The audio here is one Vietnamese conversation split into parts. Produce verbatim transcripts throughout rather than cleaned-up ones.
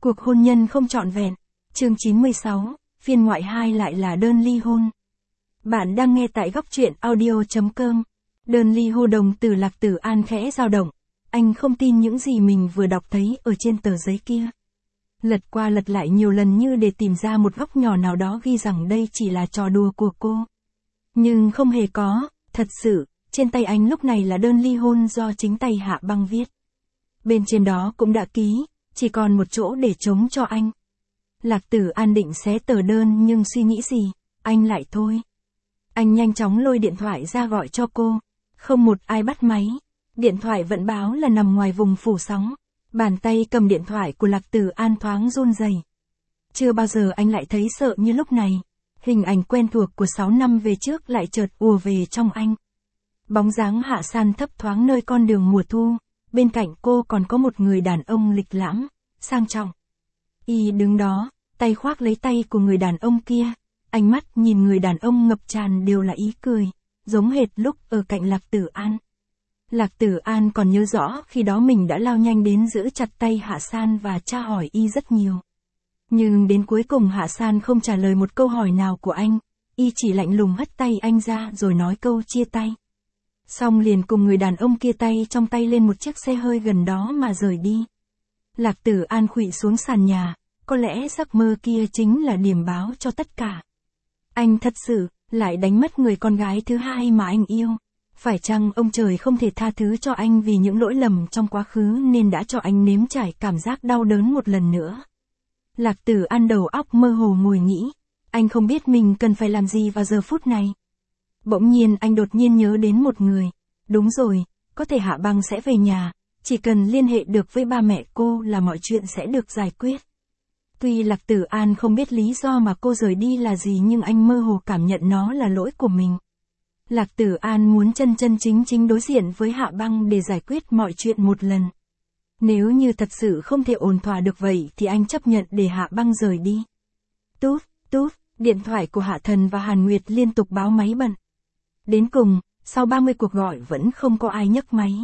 Cuộc hôn nhân không trọn vẹn. Chương chín mươi sáu, phiên ngoại hai lại là đơn ly hôn. Bạn đang nghe tại góc truyện audio chấm com. Đơn ly hôn đồng từ Lạc Tử An khẽ dao động. Anh không tin những gì mình vừa đọc thấy ở trên tờ giấy kia. Lật qua lật lại nhiều lần như để tìm ra một góc nhỏ nào đó ghi rằng đây chỉ là trò đùa của cô. Nhưng không hề có, thật sự, trên tay anh lúc này là đơn ly hôn do chính tay Hạ Băng viết. Bên trên đó cũng đã ký, chỉ còn một chỗ để trống cho anh. Lạc Tử An định xé tờ đơn nhưng suy nghĩ gì, anh lại thôi. Anh nhanh chóng lôi điện thoại ra gọi cho cô. Không một ai bắt máy. Điện thoại vẫn báo là nằm ngoài vùng phủ sóng. Bàn tay cầm điện thoại của Lạc Tử An thoáng run rẩy. Chưa bao giờ anh lại thấy sợ như lúc này. Hình ảnh quen thuộc của sáu năm về trước lại chợt ùa về trong anh. Bóng dáng Hạ San thấp thoáng nơi con đường mùa thu. Bên cạnh cô còn có một người đàn ông lịch lãm, sang trọng. Y đứng đó, tay khoác lấy tay của người đàn ông kia. Ánh mắt nhìn người đàn ông ngập tràn đều là ý cười, giống hệt lúc ở cạnh Lạc Tử An. Lạc Tử An còn nhớ rõ khi đó mình đã lao nhanh đến giữ chặt tay Hạ San và tra hỏi Y rất nhiều. Nhưng đến cuối cùng Hạ San không trả lời một câu hỏi nào của anh, Y chỉ lạnh lùng hất tay anh ra rồi nói câu chia tay. Xong liền cùng người đàn ông kia tay trong tay lên một chiếc xe hơi gần đó mà rời đi. Lạc Tử An khuỵu xuống sàn nhà, có lẽ giấc mơ kia chính là điểm báo cho tất cả. Anh thật sự, lại đánh mất người con gái thứ hai mà anh yêu. Phải chăng ông trời không thể tha thứ cho anh vì những lỗi lầm trong quá khứ nên đã cho anh nếm trải cảm giác đau đớn một lần nữa? Lạc Tử An đầu óc mơ hồ ngồi nghĩ. Anh không biết mình cần phải làm gì vào giờ phút này. Bỗng nhiên anh đột nhiên nhớ đến một người. Đúng rồi, có thể Hạ Băng sẽ về nhà. Chỉ cần liên hệ được với ba mẹ cô là mọi chuyện sẽ được giải quyết. Tuy Lạc Tử An không biết lý do mà cô rời đi là gì nhưng anh mơ hồ cảm nhận nó là lỗi của mình. Lạc Tử An muốn chân chân chính chính đối diện với Hạ Băng để giải quyết mọi chuyện một lần. Nếu như thật sự không thể ổn thỏa được vậy thì anh chấp nhận để Hạ Băng rời đi. Tút, tút, điện thoại của Hạ Thần và Hàn Nguyệt liên tục báo máy bận. Đến cùng, sau ba mươi cuộc gọi vẫn không có ai nhấc máy.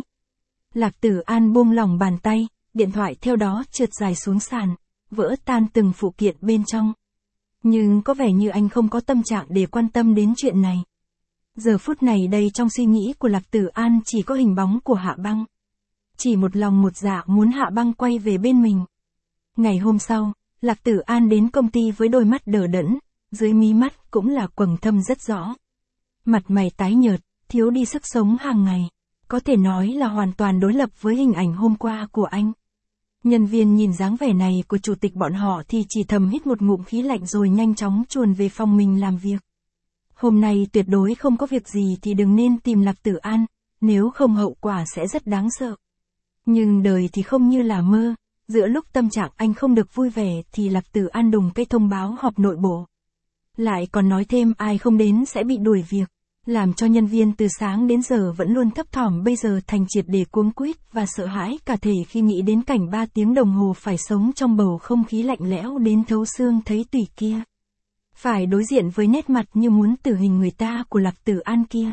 Lạc Tử An buông lỏng bàn tay, điện thoại theo đó trượt dài xuống sàn, vỡ tan từng phụ kiện bên trong. Nhưng có vẻ như anh không có tâm trạng để quan tâm đến chuyện này. Giờ phút này đây trong suy nghĩ của Lạc Tử An chỉ có hình bóng của Hạ Băng. Chỉ một lòng một dạ muốn Hạ Băng quay về bên mình. Ngày hôm sau, Lạc Tử An đến công ty với đôi mắt đờ đẫn, dưới mí mắt cũng là quầng thâm rất rõ. Mặt mày tái nhợt, thiếu đi sức sống hàng ngày. Có thể nói là hoàn toàn đối lập với hình ảnh hôm qua của anh. Nhân viên nhìn dáng vẻ này của chủ tịch bọn họ thì chỉ thầm hít một ngụm khí lạnh rồi nhanh chóng chuồn về phòng mình làm việc. Hôm nay tuyệt đối không có việc gì thì đừng nên tìm Lạc Tử An, nếu không hậu quả sẽ rất đáng sợ. Nhưng đời thì không như là mơ, giữa lúc tâm trạng anh không được vui vẻ thì Lạc Tử An đùng cái thông báo họp nội bộ. Lại còn nói thêm ai không đến sẽ bị đuổi việc. Làm cho nhân viên từ sáng đến giờ vẫn luôn thấp thỏm bây giờ thành triệt để cuống quýt và sợ hãi cả thể khi nghĩ đến cảnh ba tiếng đồng hồ phải sống trong bầu không khí lạnh lẽo đến thấu xương thấy tủy kia. Phải đối diện với nét mặt như muốn tử hình người ta của Lạc Tử An kia.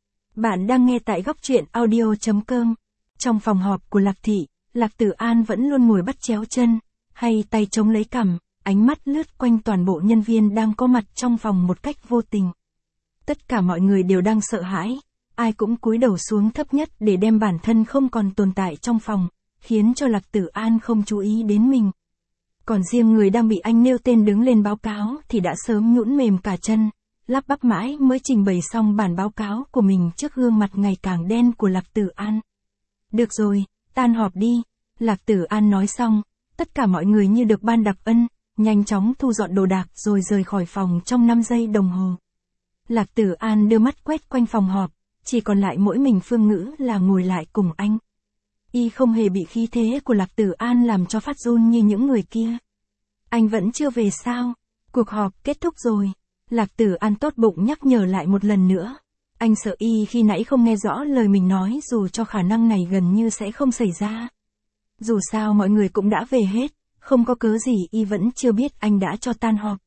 Bạn đang nghe tại góc truyện audio chấm com. Trong phòng họp của Lạc Thị, Lạc Tử An vẫn luôn ngồi bắt chéo chân, hay tay chống lấy cằm, ánh mắt lướt quanh toàn bộ nhân viên đang có mặt trong phòng một cách vô tình. Tất cả mọi người đều đang sợ hãi, ai cũng cúi đầu xuống thấp nhất để đem bản thân không còn tồn tại trong phòng, khiến cho Lạc Tử An không chú ý đến mình. Còn riêng người đang bị anh nêu tên đứng lên báo cáo thì đã sớm nhũn mềm cả chân, lắp bắp mãi mới trình bày xong bản báo cáo của mình trước gương mặt ngày càng đen của Lạc Tử An. Được rồi, tan họp đi, Lạc Tử An nói xong, tất cả mọi người như được ban đặc ân, nhanh chóng thu dọn đồ đạc rồi rời khỏi phòng trong năm giây đồng hồ. Lạc Tử An đưa mắt quét quanh phòng họp, chỉ còn lại mỗi mình Phương Ngữ là ngồi lại cùng anh. Y không hề bị khí thế của Lạc Tử An làm cho phát run như những người kia. Anh vẫn chưa về sao? Cuộc họp kết thúc rồi. Lạc Tử An tốt bụng nhắc nhở lại một lần nữa. Anh sợ Y khi nãy không nghe rõ lời mình nói dù cho khả năng này gần như sẽ không xảy ra. Dù sao mọi người cũng đã về hết, không có cớ gì Y vẫn chưa biết anh đã cho tan họp.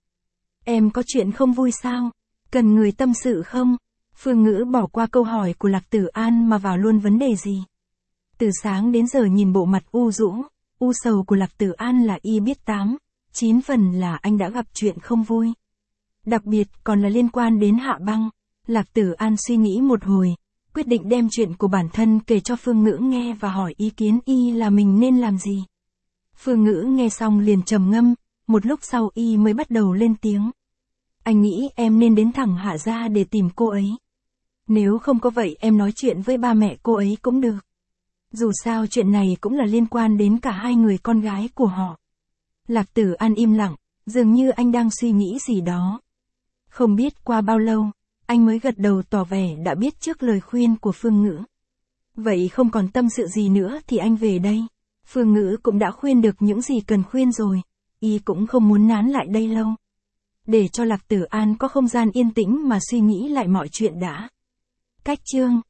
Em có chuyện không vui sao? Cần người tâm sự không? Phương Ngữ bỏ qua câu hỏi của Lạc Tử An mà vào luôn vấn đề gì. Từ sáng đến giờ nhìn bộ mặt u rũ, U sầu của Lạc Tử An là y biết tám, chín phần là anh đã gặp chuyện không vui. Đặc biệt còn là liên quan đến Hạ Băng. Lạc Tử An suy nghĩ một hồi, quyết định đem chuyện của bản thân kể cho Phương Ngữ nghe và hỏi ý kiến y là mình nên làm gì. Phương Ngữ nghe xong liền trầm ngâm, một lúc sau y mới bắt đầu lên tiếng. Anh nghĩ em nên đến thẳng Hạ gia để tìm cô ấy. Nếu không có vậy em nói chuyện với ba mẹ cô ấy cũng được. Dù sao chuyện này cũng là liên quan đến cả hai người con gái của họ. Lạc Tử An im lặng, dường như anh đang suy nghĩ gì đó. Không biết qua bao lâu, anh mới gật đầu tỏ vẻ đã biết trước lời khuyên của Phương Ngữ. Vậy không còn tâm sự gì nữa thì anh về đây. Phương Ngữ cũng đã khuyên được những gì cần khuyên rồi, y cũng không muốn nán lại đây lâu. Để cho Lạc Tử An có không gian yên tĩnh mà suy nghĩ lại mọi chuyện đã. Cách chương